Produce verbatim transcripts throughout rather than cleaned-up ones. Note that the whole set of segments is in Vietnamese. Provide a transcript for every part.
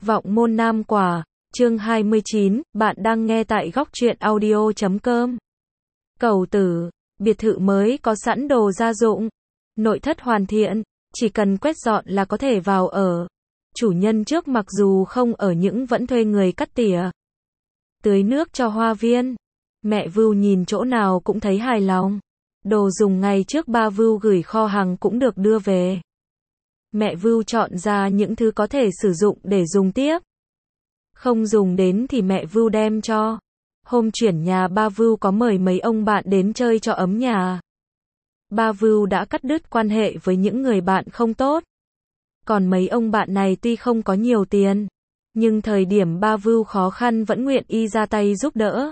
Vọng môn nam quả, chương hai mươi chín, bạn đang nghe tại góc truyện audio chấm com. Cầu tử, biệt thự mới có sẵn đồ gia dụng, nội thất hoàn thiện, chỉ cần quét dọn là có thể vào ở. Chủ nhân trước mặc dù không ở nhưng vẫn thuê người cắt tỉa, tưới nước cho hoa viên. Mẹ Vưu nhìn chỗ nào cũng thấy hài lòng. Đồ dùng ngày trước ba Vưu gửi kho hàng cũng được đưa về. Mẹ Vưu chọn ra những thứ có thể sử dụng để dùng tiếp. Không dùng đến thì mẹ Vưu đem cho. Hôm chuyển nhà ba Vưu có mời mấy ông bạn đến chơi cho ấm nhà. Ba Vưu đã cắt đứt quan hệ với những người bạn không tốt. Còn mấy ông bạn này tuy không có nhiều tiền, nhưng thời điểm ba Vưu khó khăn vẫn nguyện y ra tay giúp đỡ.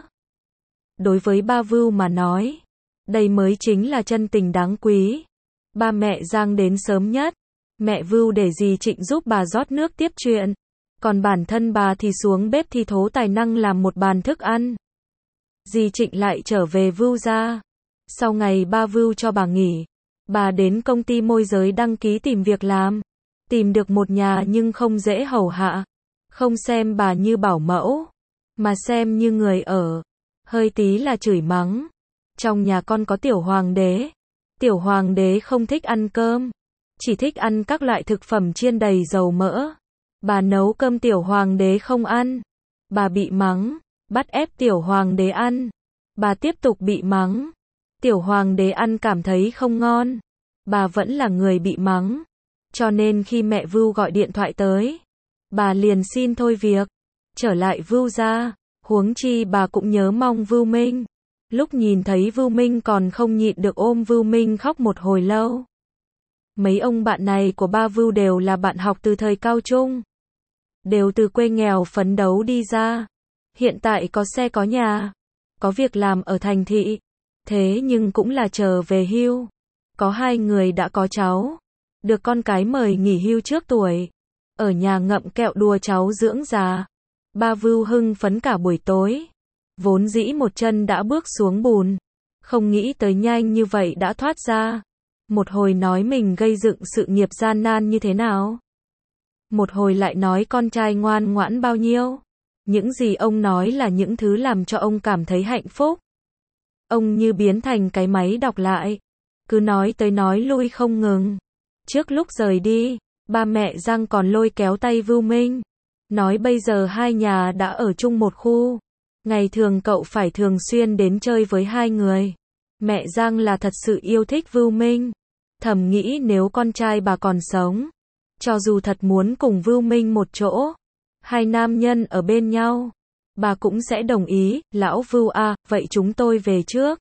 Đối với ba Vưu mà nói, đây mới chính là chân tình đáng quý. Ba mẹ Giang đến sớm nhất. Mẹ Vưu để dì Trịnh giúp bà rót nước tiếp chuyện. Còn bản thân bà thì xuống bếp thi thố tài năng làm một bàn thức ăn. Dì Trịnh lại trở về Vưu gia. Sau ngày ba Vưu cho bà nghỉ, bà đến công ty môi giới đăng ký tìm việc làm. Tìm được một nhà nhưng không dễ hầu hạ. Không xem bà như bảo mẫu, mà xem như người ở. Hơi tí là chửi mắng. Trong nhà con có tiểu hoàng đế. Tiểu hoàng đế không thích ăn cơm, chỉ thích ăn các loại thực phẩm chiên đầy dầu mỡ. Bà nấu cơm tiểu hoàng đế không ăn. Bà bị mắng, bắt ép tiểu hoàng đế ăn. Bà tiếp tục bị mắng. Tiểu hoàng đế ăn cảm thấy không ngon. Bà vẫn là người bị mắng. Cho nên khi mẹ Vưu gọi điện thoại tới, bà liền xin thôi việc, trở lại Vưu gia. Huống chi bà cũng nhớ mong Vưu Minh. Lúc nhìn thấy Vưu Minh còn không nhịn được ôm Vưu Minh khóc một hồi lâu. Mấy ông bạn này của ba Vưu đều là bạn học từ thời cao trung. Đều từ quê nghèo phấn đấu đi ra. Hiện tại có xe có nhà, có việc làm ở thành thị. Thế nhưng cũng là chờ về hưu. Có hai người đã có cháu, được con cái mời nghỉ hưu trước tuổi. Ở nhà ngậm kẹo đùa cháu dưỡng già. Ba Vưu hưng phấn cả buổi tối. Vốn dĩ một chân đã bước xuống bùn, không nghĩ tới nhanh như vậy đã thoát ra. Một hồi nói mình gây dựng sự nghiệp gian nan như thế nào. Một hồi lại nói con trai ngoan ngoãn bao nhiêu. Những gì ông nói là những thứ làm cho ông cảm thấy hạnh phúc. Ông như biến thành cái máy đọc lại. Cứ nói tới nói lui không ngừng. Trước lúc rời đi, ba mẹ Giang còn lôi kéo tay Vưu Minh. Nói bây giờ hai nhà đã ở chung một khu. Ngày thường cậu phải thường xuyên đến chơi với hai người. Mẹ Giang là thật sự yêu thích Vưu Minh. Thầm nghĩ nếu con trai bà còn sống, cho dù thật muốn cùng Vưu Minh một chỗ, hai nam nhân ở bên nhau, bà cũng sẽ đồng ý. Lão Vưu à, vậy chúng tôi về trước.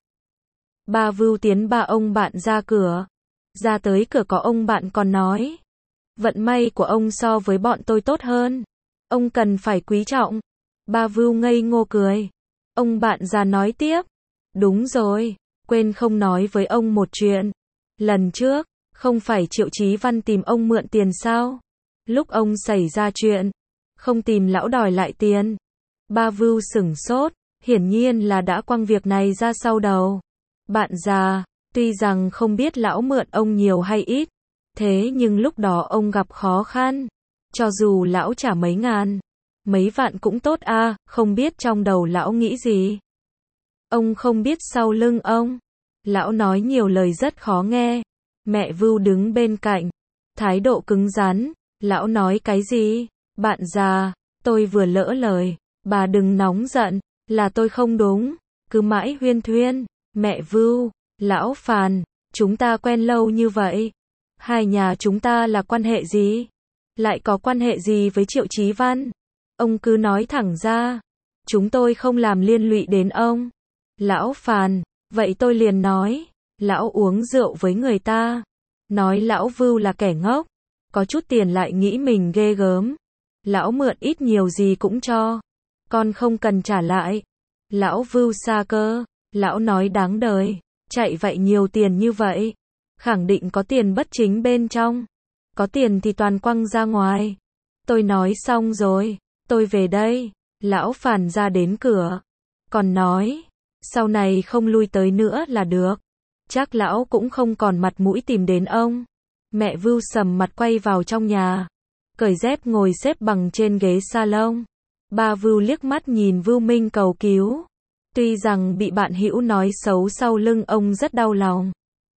Ba Vưu tiến ba ông bạn ra cửa. Ra tới cửa có ông bạn còn nói, vận may của ông so với bọn tôi tốt hơn. Ông cần phải quý trọng. Ba Vưu ngây ngô cười. Ông bạn già nói tiếp, đúng rồi, quên không nói với ông một chuyện. Lần trước, không phải Triệu Chí Văn tìm ông mượn tiền sao? Lúc ông xảy ra chuyện, không tìm lão đòi lại tiền. Ba Vưu sửng sốt, hiển nhiên là đã quăng việc này ra sau đầu. Bạn già, tuy rằng không biết lão mượn ông nhiều hay ít, thế nhưng lúc đó ông gặp khó khăn. Cho dù lão trả mấy ngàn, mấy vạn cũng tốt a, không biết trong đầu lão nghĩ gì. Ông không biết sau lưng ông, lão nói nhiều lời rất khó nghe. Mẹ Vưu đứng bên cạnh, thái độ cứng rắn. Lão nói cái gì? Bạn già, tôi vừa lỡ lời, bà đừng nóng giận, là tôi không đúng. Cứ mãi huyên thuyên. Mẹ Vưu, lão phàn, chúng ta quen lâu như vậy, hai nhà chúng ta là quan hệ gì? Lại có quan hệ gì với Triệu Chí Văn? Ông cứ nói thẳng ra, chúng tôi không làm liên lụy đến ông. Lão phàn, vậy tôi liền nói, lão uống rượu với người ta, nói lão Vưu là kẻ ngốc, có chút tiền lại nghĩ mình ghê gớm. Lão mượn ít nhiều gì cũng cho, con không cần trả lại. Lão Vưu xa cơ, lão nói đáng đời, chạy vậy nhiều tiền như vậy, khẳng định có tiền bất chính bên trong. Có tiền thì toàn quăng ra ngoài. Tôi nói xong rồi, tôi về đây. Lão phàn ra đến cửa, còn nói, sau này không lui tới nữa là được. Chắc lão cũng không còn mặt mũi tìm đến ông. Mẹ Vưu sầm mặt quay vào trong nhà. cởi dép ngồi xếp bằng trên ghế salon. Ba Vưu liếc mắt nhìn Vưu Minh cầu cứu. Tuy rằng bị bạn hữu nói xấu sau lưng ông rất đau lòng.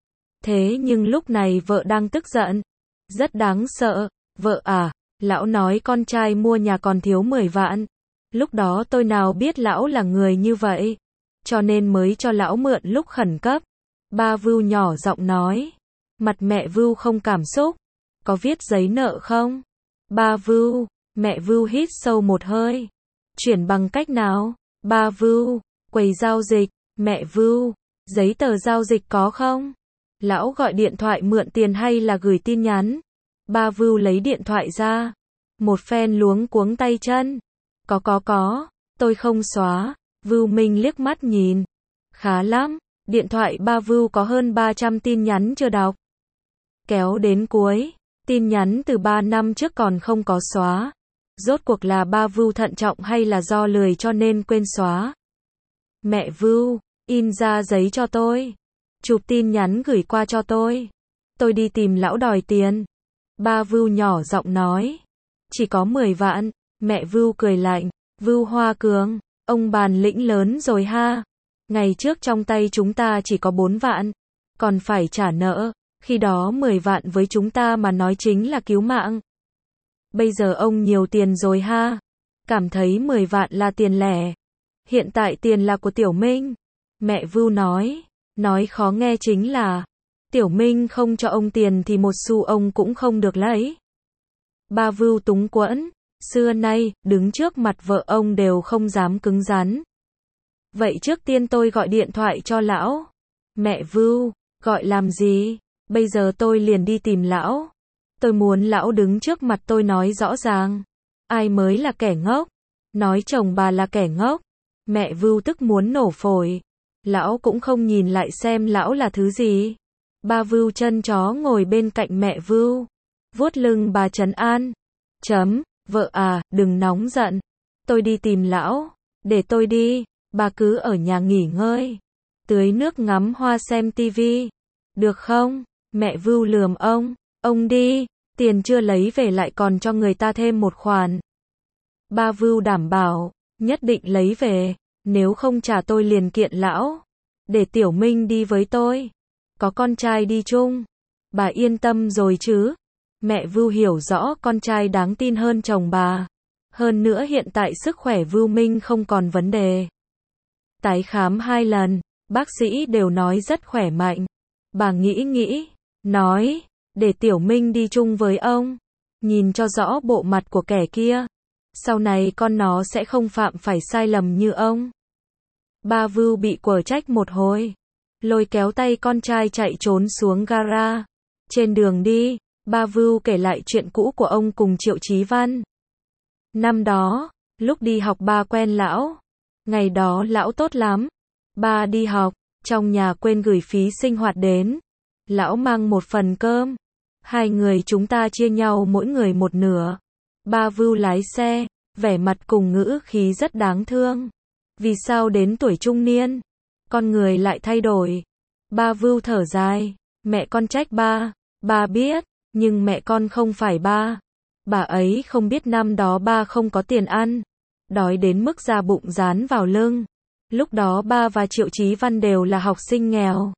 Thế nhưng lúc này vợ đang tức giận. Rất đáng sợ. Vợ à, lão nói con trai mua nhà còn thiếu mười vạn. Lúc đó tôi nào biết lão là người như vậy. Cho nên mới cho lão mượn lúc khẩn cấp. Ba Vưu nhỏ giọng nói. Mặt mẹ Vưu không cảm xúc. Có viết giấy nợ không? Ba Vưu, mẹ Vưu hít sâu một hơi. Chuyển bằng cách nào? Ba Vưu, quầy giao dịch. Mẹ Vưu, giấy tờ giao dịch có không? Lão gọi điện thoại mượn tiền hay là gửi tin nhắn? Ba Vưu lấy điện thoại ra. Một phen luống cuống tay chân. Có có có, tôi không xóa. Vưu Minh liếc mắt nhìn. Khá lắm, điện thoại ba Vưu có hơn ba trăm tin nhắn chưa đọc. Kéo đến cuối, tin nhắn từ ba năm trước còn không có xóa. Rốt cuộc là ba Vưu thận trọng hay là do lười cho nên quên xóa? Mẹ Vưu, in ra giấy cho tôi. Chụp tin nhắn gửi qua cho tôi. Tôi đi tìm lão đòi tiền. Ba Vưu nhỏ giọng nói. Chỉ có mười vạn. Mẹ Vưu cười lạnh. Vưu Hoa Cường, ông bản lĩnh lớn rồi ha. Ngày trước trong tay chúng ta chỉ có bốn vạn. Còn phải trả nợ. Khi đó mười vạn với chúng ta mà nói chính là cứu mạng. Bây giờ ông nhiều tiền rồi ha. Cảm thấy mười vạn là tiền lẻ. Hiện tại tiền là của Tiểu Minh. Mẹ Vưu nói. Nói khó nghe chính là Tiểu Minh không cho ông tiền thì một xu ông cũng không được lấy. Ba Vưu túng quẫn. Xưa nay, đứng trước mặt vợ ông đều không dám cứng rắn. Vậy trước tiên tôi gọi điện thoại cho lão. Mẹ Vưu, gọi làm gì? Bây giờ tôi liền đi tìm lão. Tôi muốn lão đứng trước mặt tôi nói rõ ràng. Ai mới là kẻ ngốc? Nói chồng bà là kẻ ngốc. Mẹ Vưu tức muốn nổ phổi. Lão cũng không nhìn lại xem lão là thứ gì. Ba Vưu chân chó ngồi bên cạnh mẹ Vưu. Vuốt lưng bà trấn an. Chấm, vợ à, đừng nóng giận. Tôi đi tìm lão. Để tôi đi. Bà cứ ở nhà nghỉ ngơi. Tưới nước ngắm hoa xem tivi. Được không? Mẹ Vưu lườm ông. Ông đi. Tiền chưa lấy về lại còn cho người ta thêm một khoản. Ba Vưu đảm bảo. Nhất định lấy về. Nếu không trả tôi liền kiện lão. Để Tiểu Minh đi với tôi. Có con trai đi chung. Bà yên tâm rồi chứ. Mẹ Vưu hiểu rõ con trai đáng tin hơn chồng bà. Hơn nữa hiện tại sức khỏe Vưu Minh không còn vấn đề. Tái khám hai lần, bác sĩ đều nói rất khỏe mạnh. Bà nghĩ nghĩ, nói, để Tiểu Minh đi chung với ông. Nhìn cho rõ bộ mặt của kẻ kia. Sau này con nó sẽ không phạm phải sai lầm như ông. Ba Vưu bị quở trách một hồi. Lôi kéo tay con trai chạy trốn xuống gara. Trên đường đi, ba Vưu kể lại chuyện cũ của ông cùng Triệu Chí Văn. Năm đó, lúc đi học ba quen lão. Ngày đó lão tốt lắm. Ba đi học, trong nhà quên gửi phí sinh hoạt đến. Lão mang một phần cơm. Hai người chúng ta chia nhau mỗi người một nửa. Ba Vưu lái xe, vẻ mặt cùng ngữ khí rất đáng thương. Vì sao đến tuổi trung niên, con người lại thay đổi? Ba Vưu thở dài. Mẹ con trách ba. Ba biết, nhưng mẹ con không phải ba. Bà ấy không biết năm đó ba không có tiền ăn. Đói đến mức da bụng dán vào lưng. Lúc đó ba và Triệu Chí Văn đều là học sinh nghèo.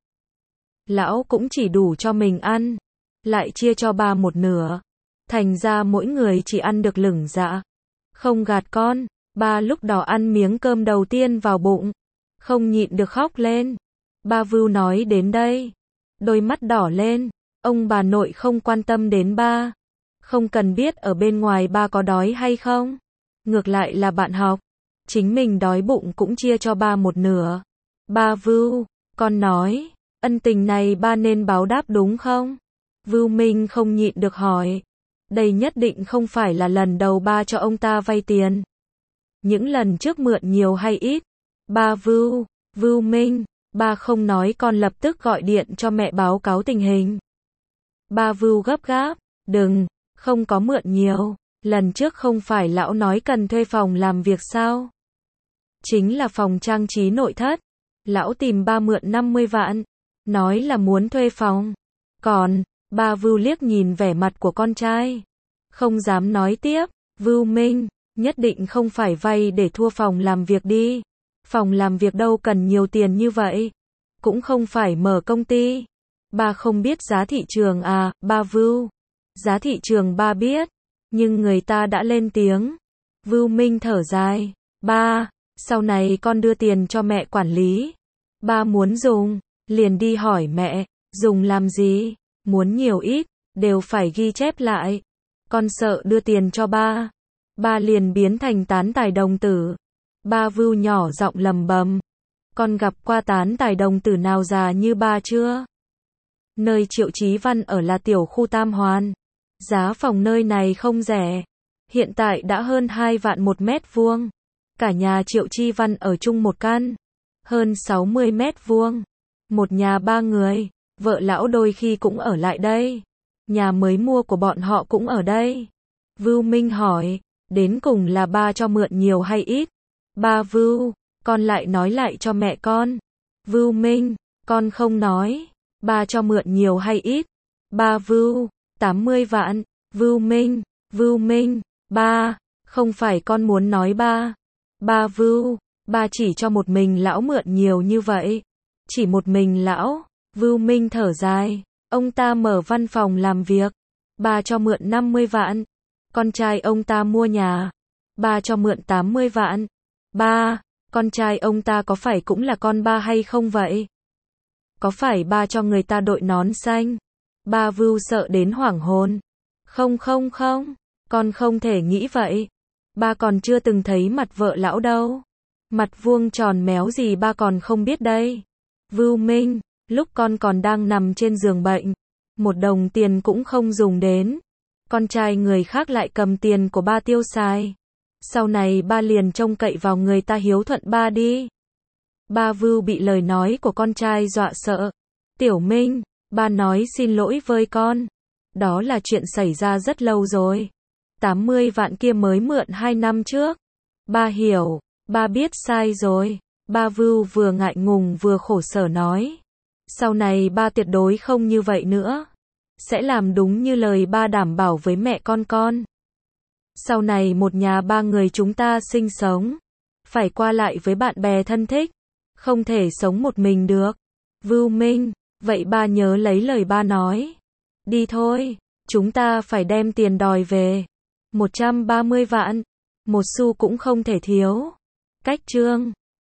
Lão cũng chỉ đủ cho mình ăn. Lại chia cho ba một nửa. Thành ra mỗi người chỉ ăn được lửng dạ. Không gạt con, ba lúc đó ăn miếng cơm đầu tiên vào bụng. Không nhịn được khóc lên. Ba Vưu nói đến đây. Đôi mắt đỏ lên. Ông bà nội không quan tâm đến ba. Không cần biết ở bên ngoài ba có đói hay không. Ngược lại là bạn học. Chính mình đói bụng cũng chia cho ba một nửa. Ba Vưu, con nói, ân tình này ba nên báo đáp đúng không? Vưu Minh không nhịn được hỏi. Đây nhất định không phải là lần đầu ba cho ông ta vay tiền. Những lần trước mượn nhiều hay ít? Ba Vưu, Vưu Minh, ba không nói con lập tức gọi điện cho mẹ báo cáo tình hình. Ba Vưu gấp gáp, đừng, không có mượn nhiều. Lần trước không phải lão nói cần thuê phòng làm việc sao? Chính là phòng trang trí nội thất. Lão tìm ba mượn năm mươi vạn. Nói là muốn thuê phòng. Còn, ba Vưu liếc nhìn vẻ mặt của con trai. Không dám nói tiếp. Vưu Minh, nhất định không phải vay để thua phòng làm việc đi. Phòng làm việc đâu cần nhiều tiền như vậy. Cũng không phải mở công ty. Ba không biết giá thị trường à, ba Vưu. Giá thị trường ba biết. Nhưng người ta đã lên tiếng. Vưu Minh thở dài. Ba, sau này con đưa tiền cho mẹ quản lý. Ba muốn dùng, liền đi hỏi mẹ, dùng làm gì? Muốn nhiều ít, đều phải ghi chép lại. Con sợ đưa tiền cho ba. Ba liền biến thành tán tài đồng tử. Ba Vưu nhỏ giọng lầm bầm. Con gặp qua tán tài đồng tử nào già như ba chưa? Nơi Triệu Chí Văn ở là tiểu khu Tam Hoàn. Giá phòng nơi này không rẻ. Hiện tại đã hơn hai vạn một mét vuông. Cả nhà Triệu Chí Văn ở chung một căn. Hơn sáu mươi mét vuông. Một nhà ba người. Vợ lão đôi khi cũng ở lại đây. Nhà mới mua của bọn họ cũng ở đây. Vưu Minh hỏi. Đến cùng là ba cho mượn nhiều hay ít? Ba Vưu, con lại nói lại cho mẹ con. Vưu Minh, con không nói. Ba cho mượn nhiều hay ít? Ba Vưu, tám mươi vạn. Vưu Minh, Vưu Minh, ba, không phải con muốn nói ba. Ba Vưu, ba chỉ cho một mình lão mượn nhiều như vậy. Chỉ một mình lão. Vưu Minh thở dài. Ông ta mở văn phòng làm việc. Ba cho mượn năm mươi vạn. Con trai ông ta mua nhà. Ba cho mượn tám mươi vạn. Ba, con trai ông ta có phải cũng là con ba hay không vậy? Có phải ba cho người ta đội nón xanh? Ba Vưu sợ đến hoảng hồn. Không không không, con không thể nghĩ vậy. Ba còn chưa từng thấy mặt vợ lão đâu. Mặt vuông tròn méo gì ba còn không biết đây. Vưu Minh, lúc con còn đang nằm trên giường bệnh, một đồng tiền cũng không dùng đến. Con trai người khác lại cầm tiền của ba tiêu xài. Sau này ba liền trông cậy vào người ta hiếu thuận ba đi. Ba Vưu bị lời nói của con trai dọa sợ. Tiểu Minh, ba nói xin lỗi với con. Đó là chuyện xảy ra rất lâu rồi. tám mươi vạn kia mới mượn hai năm trước. Ba hiểu, ba biết sai rồi. Ba Vưu vừa ngại ngùng vừa khổ sở nói. Sau này ba tuyệt đối không như vậy nữa. Sẽ làm đúng như lời ba đảm bảo với mẹ con con. Sau này một nhà ba người chúng ta sinh sống. Phải qua lại với bạn bè thân thích. Không thể sống một mình được. Vưu Minh, vậy ba nhớ lấy lời ba nói. Đi thôi, chúng ta phải đem tiền đòi về. một trăm ba mươi vạn. Một xu cũng không thể thiếu. Cách chương